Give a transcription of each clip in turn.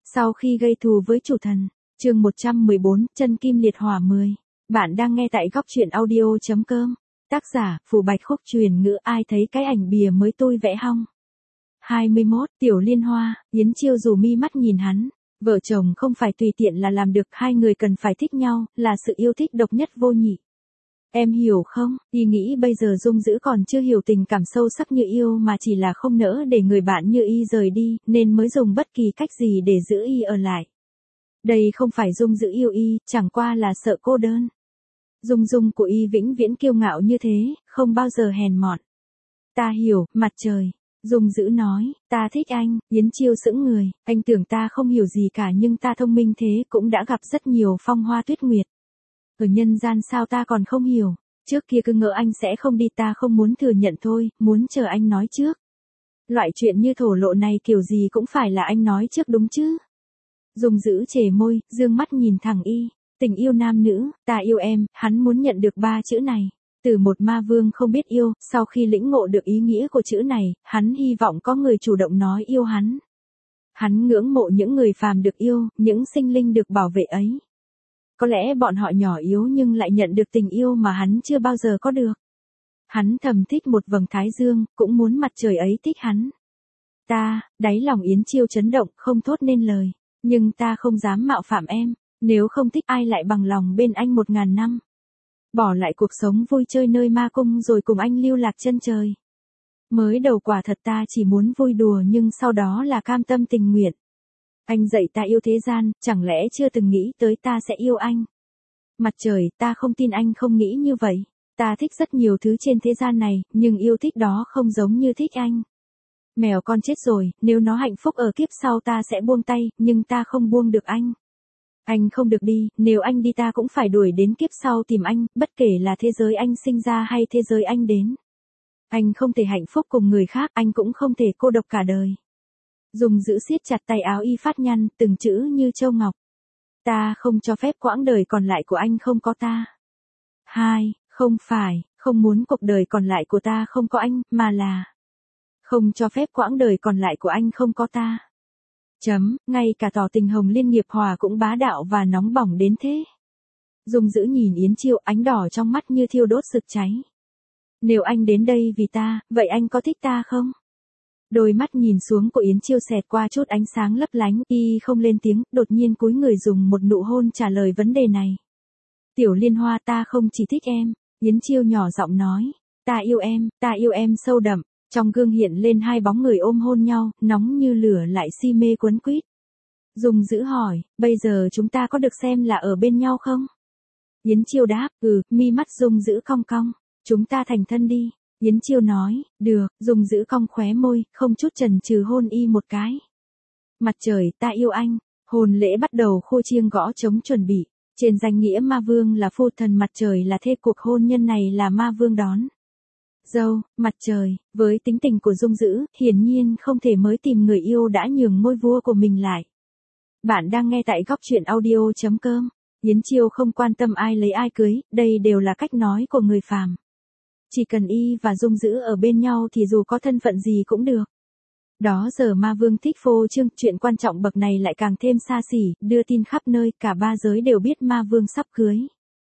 Sau khi gây thù với chủ thần, chương 114, chân kim liệt hỏa 10. Bạn đang nghe tại góc truyện audio.com. Tác giả, Phù Bạch Khúc truyền ngữ. Ai thấy cái ảnh bìa mới tôi vẽ hong? 21, Tiểu Liên Hoa. Yến Chiêu dù mi mắt nhìn hắn. Vợ chồng không phải tùy tiện là làm được, hai người cần phải thích nhau, là sự yêu thích độc nhất vô nhị. Em hiểu không, y nghĩ bây giờ Dung Dữ còn chưa hiểu tình cảm sâu sắc như yêu mà chỉ là không nỡ để người bạn như y rời đi, nên mới dùng bất kỳ cách gì để giữ y ở lại. Đây không phải Dung Dữ yêu y, chẳng qua là sợ cô đơn. Dung của y vĩnh viễn kiêu ngạo như thế, không bao giờ hèn mọn. Ta hiểu, Mặt Trời. Dung Dữ nói, ta thích anh. Yến Chiêu sững người, anh tưởng ta không hiểu gì cả nhưng ta thông minh thế, cũng đã gặp rất nhiều phong hoa tuyết nguyệt. Ở nhân gian sao ta còn không hiểu, trước kia cứ ngỡ anh sẽ không đi, ta không muốn thừa nhận thôi, muốn chờ anh nói trước. Loại chuyện như thổ lộ này kiểu gì cũng phải là anh nói trước đúng chứ. Dung Dữ chề môi, dương mắt nhìn thẳng y. Tình yêu nam nữ, ta yêu em, hắn muốn nhận được ba chữ này. Từ một ma vương không biết yêu, sau khi lĩnh ngộ được ý nghĩa của chữ này, hắn hy vọng có người chủ động nói yêu hắn. Hắn ngưỡng mộ những người phàm được yêu, những sinh linh được bảo vệ ấy. Có lẽ bọn họ nhỏ yếu nhưng lại nhận được tình yêu mà hắn chưa bao giờ có được. Hắn thầm thích một vầng thái dương, cũng muốn mặt trời ấy thích hắn. Đáy lòng Yến Chiêu chấn động, không thốt nên lời. Nhưng ta không dám mạo phạm em, nếu không thích ai lại bằng lòng bên anh 1000 năm. Bỏ lại cuộc sống vui chơi nơi ma cung rồi cùng anh lưu lạc chân trời. Mới đầu quả thật ta chỉ muốn vui đùa nhưng sau đó là cam tâm tình nguyện. Anh dạy ta yêu thế gian, chẳng lẽ chưa từng nghĩ tới ta sẽ yêu anh? Mặt Trời, ta không tin anh không nghĩ như vậy. Ta thích rất nhiều thứ trên thế gian này, nhưng yêu thích đó không giống như thích anh. Mèo con chết rồi, nếu nó hạnh phúc ở kiếp sau ta sẽ buông tay, nhưng ta không buông được anh. Anh không được đi, nếu anh đi ta cũng phải đuổi đến kiếp sau tìm anh, bất kể là thế giới anh sinh ra hay thế giới anh đến. Anh không thể hạnh phúc cùng người khác, anh cũng không thể cô độc cả đời. Dung Dữ siết chặt tay áo y phát nhăn, từng chữ như châu ngọc. Ta không cho phép quãng đời còn lại của anh không có ta. Không phải, không muốn cuộc đời còn lại của ta không có anh, mà là không cho phép quãng đời còn lại của anh không có ta. Ngay cả tỏ tình Hồng Liên Nghiệp Hòa cũng bá đạo và nóng bỏng đến thế. Dung Dữ nhìn Yến Chiêu, ánh đỏ trong mắt như thiêu đốt sực cháy. Nếu anh đến đây vì ta, vậy anh có thích ta không? Đôi mắt nhìn xuống của Yến Chiêu xẹt qua chút ánh sáng lấp lánh, y không lên tiếng, đột nhiên cúi người dùng một nụ hôn trả lời vấn đề này. Tiểu Liên Hoa, ta không chỉ thích em, Yến Chiêu nhỏ giọng nói, ta yêu em sâu đậm. Trong gương hiện lên hai bóng người ôm hôn nhau, nóng như lửa lại si mê quấn quýt. Dung Dữ hỏi, bây giờ chúng ta có được xem là ở bên nhau không? Yến Chiêu đáp, mi mắt Dung Dữ cong cong, chúng ta thành thân đi. Yến Chiêu nói, được. Dung Dữ cong khóe môi, không chút chần chừ hôn y một cái. Mặt Trời, ta yêu anh. Hôn lễ bắt đầu, khô chiêng gõ trống chuẩn bị. Trên danh nghĩa ma vương là phu thần Mặt Trời là thê, cuộc hôn nhân này là ma vương đón dâu. Mặt Trời, với tính tình của Dung Dữ, hiển nhiên không thể mới tìm người yêu đã nhường ngôi vua của mình lại. Bạn đang nghe tại góc truyện audio.com. Yến Chiêu không quan tâm ai lấy ai cưới, đây đều là cách nói của người phàm. Chỉ cần y và Dung Dữ ở bên nhau thì dù có thân phận gì cũng được. Đó giờ ma vương thích phô trương, chuyện quan trọng bậc này lại càng thêm xa xỉ, đưa tin khắp nơi, cả ba giới đều biết ma vương sắp cưới.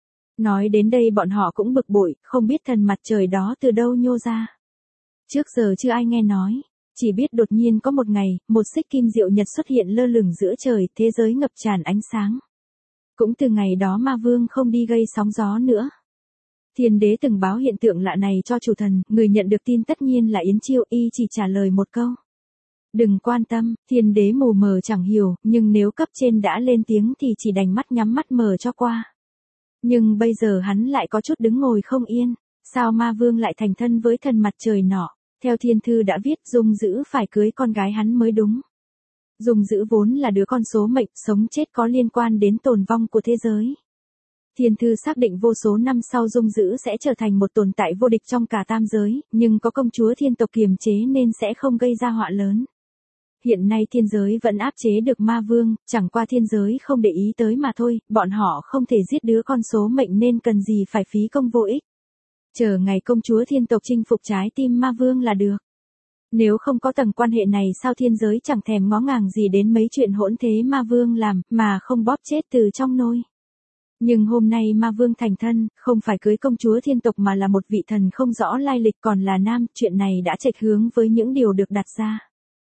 Nói đến đây bọn họ cũng bực bội, không biết thần Mặt Trời đó từ đâu nhô ra. Trước giờ chưa ai nghe nói, chỉ biết đột nhiên có một ngày, một xích kim diệu nhật xuất hiện lơ lửng giữa trời, thế giới ngập tràn ánh sáng. Cũng từ ngày đó ma vương không đi gây sóng gió nữa. Thiên đế từng báo hiện tượng lạ này cho chủ thần, người nhận được tin tất nhiên là Yến Chiêu, y chỉ trả lời một câu. Đừng quan tâm, thiên đế mù mờ chẳng hiểu, nhưng nếu cấp trên đã lên tiếng thì chỉ đành mắt nhắm mắt mờ cho qua. Nhưng bây giờ hắn lại có chút đứng ngồi không yên, sao ma vương lại thành thân với thần Mặt Trời nọ? Theo thiên thư đã viết Dung Dữ phải cưới con gái hắn mới đúng. Dung Dữ vốn là đứa con số mệnh, sống chết có liên quan đến tồn vong của thế giới. Thiên thư xác định vô số năm sau Dung Dữ sẽ trở thành một tồn tại vô địch trong cả tam giới, nhưng có công chúa thiên tộc kiềm chế nên sẽ không gây ra họa lớn. Hiện nay thiên giới vẫn áp chế được ma vương, chẳng qua thiên giới không để ý tới mà thôi, bọn họ không thể giết đứa con số mệnh nên cần gì phải phí công vô ích. Chờ ngày công chúa thiên tộc chinh phục trái tim ma vương là được. Nếu không có tầng quan hệ này sao thiên giới chẳng thèm ngó ngàng gì đến mấy chuyện hỗn thế ma vương làm, mà không bóp chết từ trong nôi. Nhưng hôm nay ma vương thành thân, không phải cưới công chúa thiên tộc mà là một vị thần không rõ lai lịch còn là nam, chuyện này đã chệch hướng với những điều được đặt ra.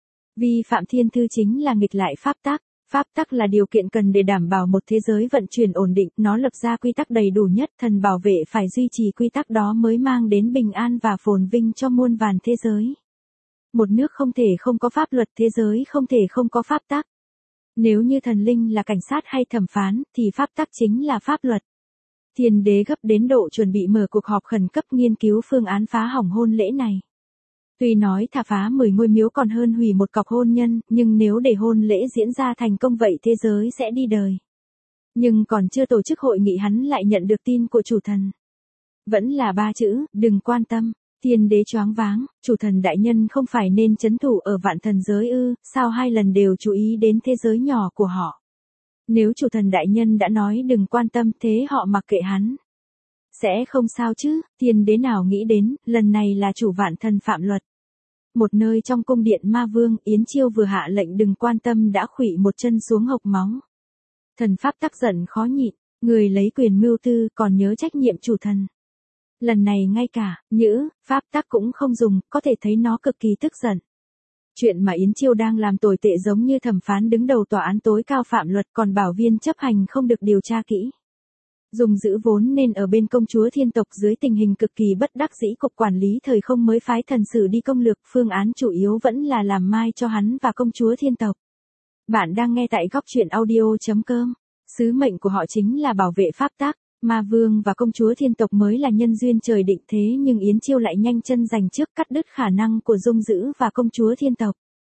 Vi phạm thiên thư chính là nghịch lại pháp tắc. Pháp tắc là điều kiện cần để đảm bảo một thế giới vận chuyển ổn định, nó lập ra quy tắc đầy đủ nhất, thần bảo vệ phải duy trì quy tắc đó mới mang đến bình an và phồn vinh cho muôn vàn thế giới. Một nước không thể không có pháp luật, thế giới không thể không có pháp tắc. Nếu như thần linh là cảnh sát hay thẩm phán, thì pháp tắc chính là pháp luật. Thiên đế gấp đến độ chuẩn bị mở cuộc họp khẩn cấp nghiên cứu phương án phá hỏng hôn lễ này. Tuy nói thà phá 10 ngôi miếu còn hơn hủy một cọc hôn nhân, nhưng nếu để hôn lễ diễn ra thành công vậy thế giới sẽ đi đời. Nhưng còn chưa tổ chức hội nghị hắn lại nhận được tin của chủ thần. Vẫn là 3 chữ, đừng quan tâm. Thiên đế choáng váng, chủ thần đại nhân không phải nên trấn thủ ở vạn thần giới ư, sao 2 lần đều chú ý đến thế giới nhỏ của họ. Nếu chủ thần đại nhân đã nói đừng quan tâm thế họ mặc kệ hắn. Sẽ không sao chứ, thiên đế nào nghĩ đến, lần này là chủ vạn thần phạm luật. Một nơi trong cung điện ma vương, Yến Chiêu vừa hạ lệnh đừng quan tâm đã khuỵu một chân xuống hộc máu. Thần pháp tắc giận khó nhịn, người lấy quyền mưu tư còn nhớ trách nhiệm chủ thần. Lần này ngay cả, nhữ, pháp tắc cũng không dùng, có thể thấy nó cực kỳ tức giận. Chuyện mà Yến Chiêu đang làm tồi tệ giống như thẩm phán đứng đầu tòa án tối cao phạm luật còn bảo viên chấp hành không được điều tra kỹ. Dùng giữ vốn nên ở bên công chúa thiên tộc dưới tình hình cực kỳ bất đắc dĩ cục quản lý thời không mới phái thần sử đi công lược, phương án chủ yếu vẫn là làm mai cho hắn và công chúa thiên tộc. Bạn đang nghe tại góc truyện audio.com. Sứ mệnh của họ chính là bảo vệ pháp tắc, ma vương và công chúa thiên tộc mới là nhân duyên trời định thế nhưng Yến Chiêu lại nhanh chân giành trước cắt đứt khả năng của Dung Dữ và công chúa thiên tộc.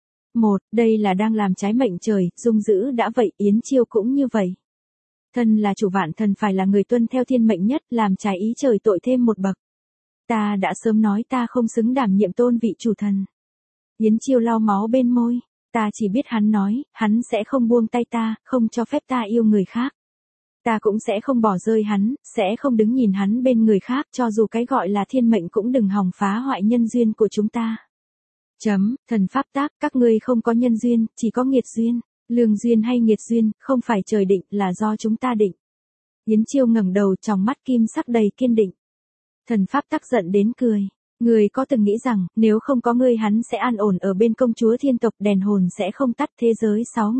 Đây là đang làm trái mệnh trời, Dung Dữ đã vậy, Yến Chiêu cũng như vậy. Thân là chủ vạn thần phải là người tuân theo thiên mệnh nhất, làm trái ý trời tội thêm một bậc. Ta đã sớm nói ta không xứng đảm nhiệm tôn vị chủ thần. Yến Chiêu lau máu bên môi, ta chỉ biết hắn nói, hắn sẽ không buông tay ta, không cho phép ta yêu người khác. Ta cũng sẽ không bỏ rơi hắn, sẽ không đứng nhìn hắn bên người khác cho dù cái gọi là thiên mệnh cũng đừng hòng phá hoại nhân duyên của chúng ta. Thần pháp tác, các ngươi không có nhân duyên, chỉ có nghiệt duyên. Lương duyên hay nghiệt duyên, không phải trời định, là do chúng ta định. Yến Chiêu ngẩng đầu trong mắt kim sắc đầy kiên định. Thần pháp tắc giận đến cười. Người có từng nghĩ rằng, nếu không có ngươi hắn sẽ an ổn ở bên công chúa thiên tộc, đèn hồn sẽ không tắt, thế giới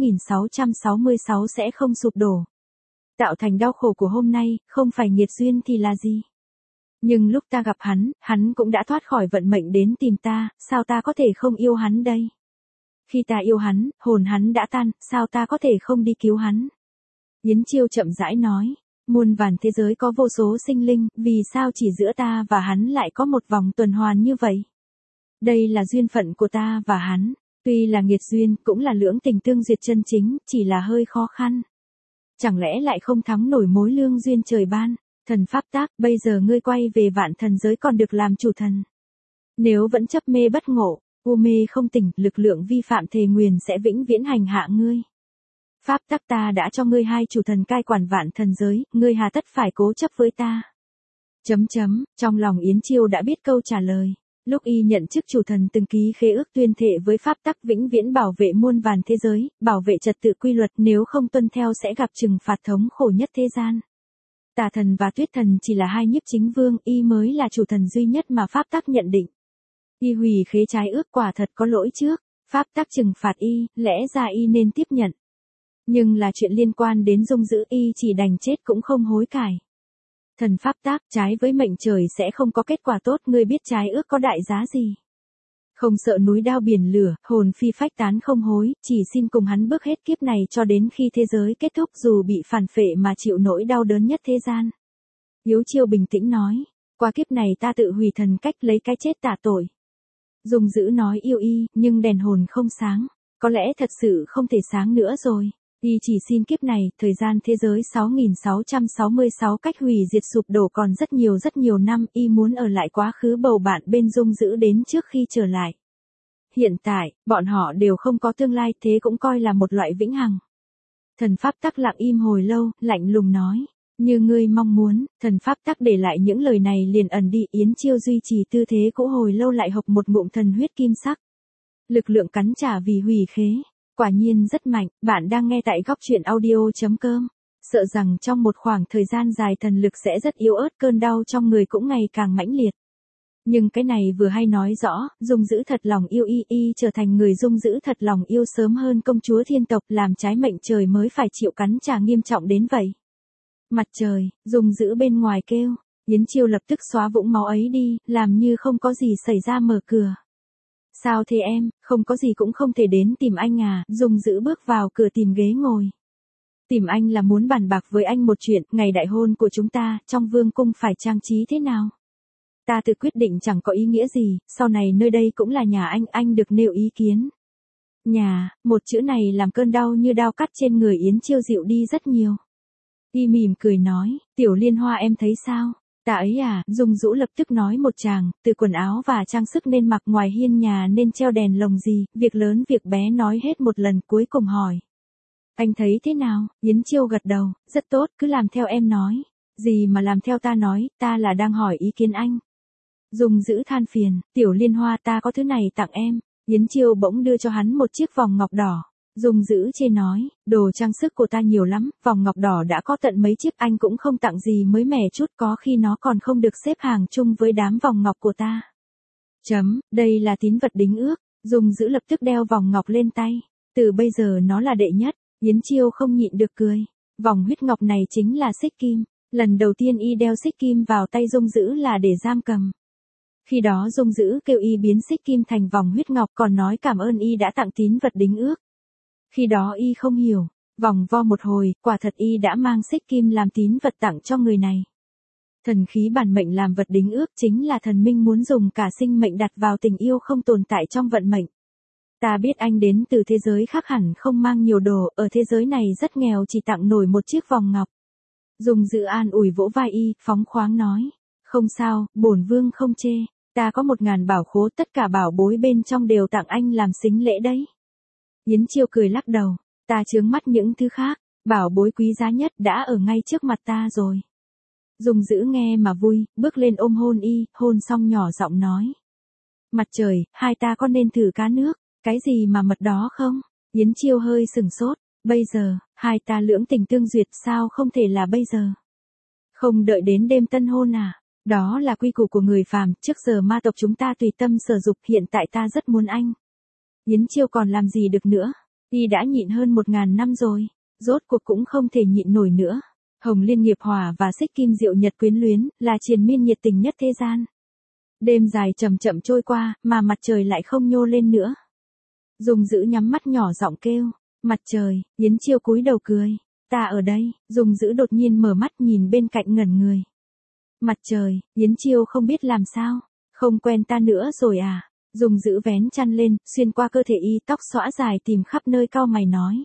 6666 sẽ không sụp đổ. Tạo thành đau khổ của hôm nay, không phải nghiệt duyên thì là gì? Nhưng lúc ta gặp hắn cũng đã thoát khỏi vận mệnh đến tìm ta, sao ta có thể không yêu hắn đây? Khi ta yêu hắn, hồn hắn đã tan, sao ta có thể không đi cứu hắn? Yến Chiêu chậm rãi nói, muôn vàn thế giới có vô số sinh linh, vì sao chỉ giữa ta và hắn lại có một vòng tuần hoàn như vậy? Đây là duyên phận của ta và hắn, tuy là nghiệt duyên, cũng là lưỡng tình tương duyệt chân chính, chỉ là hơi khó khăn. Chẳng lẽ lại không thắng nổi mối lương duyên trời ban? Thần pháp tác, bây giờ ngươi quay về vạn thần giới còn được làm chủ thần. Nếu vẫn chấp mê bất ngộ, u mê không tỉnh, lực lượng vi phạm thề nguyền sẽ vĩnh viễn hành hạ ngươi. Pháp tắc ta đã cho ngươi 2 chủ thần cai quản vạn thần giới, ngươi hà tất phải cố chấp với ta. Trong lòng Yến Chiêu đã biết câu trả lời. Lúc y nhận chức chủ thần từng ký khế ước tuyên thệ với pháp tắc vĩnh viễn bảo vệ muôn vàn thế giới, bảo vệ trật tự quy luật, nếu không tuân theo sẽ gặp trừng phạt thống khổ nhất thế gian. Tà thần và tuyết thần chỉ là 2 nhiếp chính vương, y mới là chủ thần duy nhất mà pháp tắc nhận định. Y hủy khế trái ước quả thật có lỗi trước, pháp tắc trừng phạt y, lẽ ra y nên tiếp nhận. Nhưng là chuyện liên quan đến Dung Dữ, y chỉ đành chết cũng không hối cải. Thần pháp tác, trái với mệnh trời sẽ không có kết quả tốt, ngươi biết trái ước có đại giá gì? Không sợ núi đao biển lửa, hồn phi phách tán không hối, chỉ xin cùng hắn bước hết kiếp này cho đến khi thế giới kết thúc, dù bị phản phệ mà chịu nỗi đau đớn nhất thế gian. Yến Chiêu bình tĩnh nói, qua kiếp này ta tự hủy thần cách lấy cái chết tạ tội. Dung Dữ nói yêu y, nhưng đèn hồn không sáng, có lẽ thật sự không thể sáng nữa rồi. Y chỉ xin kiếp này, thời gian thế giới 6666 cách hủy diệt sụp đổ còn rất nhiều năm, y muốn ở lại quá khứ bầu bạn bên Dung Dữ đến trước khi trở lại. Hiện tại, bọn họ đều không có tương lai, thế cũng coi là một loại vĩnh hằng. Thần pháp tắc lặng im hồi lâu, lạnh lùng nói, như ngươi mong muốn. Thần pháp tắc để lại những lời này liền ẩn đi. Yến Chiêu duy trì tư thế cũ hồi lâu lại hộc một ngụm thần huyết kim sắc. Lực lượng cắn trả vì hủy khế. Quả nhiên rất mạnh, bạn đang nghe tại góc truyện audio.com. Sợ rằng trong một khoảng thời gian dài thần lực sẽ rất yếu ớt, cơn đau trong người cũng ngày càng mãnh liệt. Nhưng cái này vừa hay nói rõ, Dung Dữ thật lòng yêu y trở thành người Dung Dữ thật lòng yêu sớm hơn công chúa thiên tộc, làm trái mệnh trời mới phải chịu cắn trả nghiêm trọng đến vậy. Mặt trời, Dung Dữ bên ngoài kêu, Yến Chiêu lập tức xóa vũng máu ấy đi, làm như không có gì xảy ra mở cửa. Sao thế em, không có gì cũng không thể đến tìm anh à, Dung Dữ bước vào cửa tìm ghế ngồi. Tìm anh là muốn bàn bạc với anh một chuyện, ngày đại hôn của chúng ta, trong vương cung phải trang trí thế nào? Ta tự quyết định chẳng có ý nghĩa gì, sau này nơi đây cũng là nhà anh được nêu ý kiến. Nhà, một chữ này làm cơn đau như đao cắt trên người Yến Chiêu dịu đi rất nhiều. Y mỉm cười nói, Tiểu Liên Hoa em thấy sao? Ta ấy à, Dung Dữ lập tức nói một tràng, từ quần áo và trang sức nên mặc, ngoài hiên nhà nên treo đèn lồng gì, việc lớn việc bé nói hết một lần, cuối cùng hỏi. Anh thấy thế nào? Yến Chiêu gật đầu, rất tốt, cứ làm theo em nói. Gì mà làm theo ta nói, ta là đang hỏi ý kiến anh. Dung Dữ than phiền, Tiểu Liên Hoa ta có thứ này tặng em. Yến Chiêu bỗng đưa cho hắn một chiếc vòng ngọc đỏ. Dung Dữ chê nói, đồ trang sức của ta nhiều lắm, vòng ngọc đỏ đã có tận mấy chiếc, anh cũng không tặng gì mới mẻ chút, có khi nó còn không được xếp hàng chung với đám vòng ngọc của ta. Đây là tín vật đính ước. Dung Dữ lập tức đeo vòng ngọc lên tay. Từ bây giờ nó là đệ nhất. Yến Chiêu không nhịn được cười. Vòng huyết ngọc này chính là xích kim. Lần đầu tiên y đeo xích kim vào tay Dung Dữ là để giam cầm. Khi đó Dung Dữ kêu y biến xích kim thành vòng huyết ngọc, còn nói cảm ơn y đã tặng tín vật đính ước. Khi đó y không hiểu, vòng vo một hồi, quả thật y đã mang xích kim làm tín vật tặng cho người này. Thần khí bản mệnh làm vật đính ước chính là thần minh muốn dùng cả sinh mệnh đặt vào tình yêu không tồn tại trong vận mệnh. Ta biết anh đến từ thế giới khác hẳn không mang nhiều đồ, ở thế giới này rất nghèo, chỉ tặng nổi một chiếc vòng ngọc. Dung Dữ an ủi vỗ vai y, phóng khoáng nói. Không sao, bổn vương không chê. Ta có 1000 bảo khố, tất cả bảo bối bên trong đều tặng anh làm sính lễ đấy. Yến Chiêu cười lắc đầu. Ta chướng mắt những thứ khác, bảo bối quý giá nhất đã ở ngay trước mặt ta rồi. Dung Dữ nghe mà vui, bước lên ôm hôn y, hôn xong nhỏ giọng nói. Mặt trời, hai ta có nên thử cá nước? Cái gì mà mật đó không? Yến Chiêu hơi sừng sốt. Bây giờ, hai ta lưỡng tình tương duyệt, sao không thể là bây giờ? Không đợi đến đêm tân hôn à? Đó là quy củ của người phàm, trước giờ ma tộc chúng ta tùy tâm sở dục, hiện tại ta rất muốn anh. Yến Chiêu còn làm gì được nữa? Y đã nhịn hơn 1000 năm rồi, rốt cuộc cũng không thể nhịn nổi nữa. Hồng Liên Nghiệp Hỏa và Xích Kim Diệu Nhật Quyến Luyến, là triền miên nhiệt tình nhất thế gian. Đêm dài chậm chậm trôi qua, mà mặt trời lại không nhô lên nữa. Dung Dữ nhắm mắt nhỏ giọng kêu, mặt trời. Yến Chiêu cúi đầu cười, ta ở đây. Dung Dữ đột nhiên mở mắt nhìn bên cạnh ngẩn người. Mặt trời. Yến Chiêu không biết làm sao, không quen ta nữa rồi à? Dung Dữ vén chăn lên, xuyên qua cơ thể y, tóc xõa dài tìm khắp nơi, cau mày nói.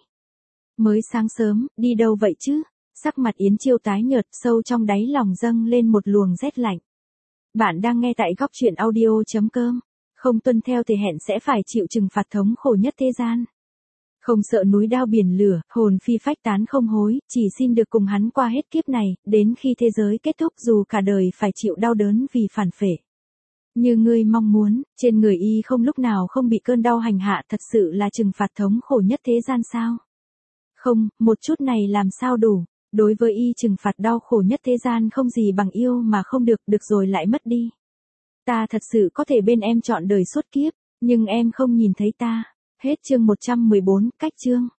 Mới sáng sớm, đi đâu vậy chứ? Sắc mặt Yến Chiêu tái nhợt, sâu trong đáy lòng dâng lên một luồng rét lạnh. Bạn đang nghe tại góc truyện audio.com. Không tuân theo thì hẹn sẽ phải chịu trừng phạt thống khổ nhất thế gian. Không sợ núi đao biển lửa, hồn phi phách tán không hối, chỉ xin được cùng hắn qua hết kiếp này, đến khi thế giới kết thúc, dù cả đời phải chịu đau đớn vì phản phệ. Như ngươi mong muốn, trên người y không lúc nào không bị cơn đau hành hạ, thật sự là trừng phạt thống khổ nhất thế gian sao? Không, một chút này làm sao đủ, đối với y trừng phạt đau khổ nhất thế gian không gì bằng yêu mà không được, được rồi lại mất đi. Ta thật sự có thể bên em trọn đời suốt kiếp, nhưng em không nhìn thấy ta. Hết chương 114, cách chương.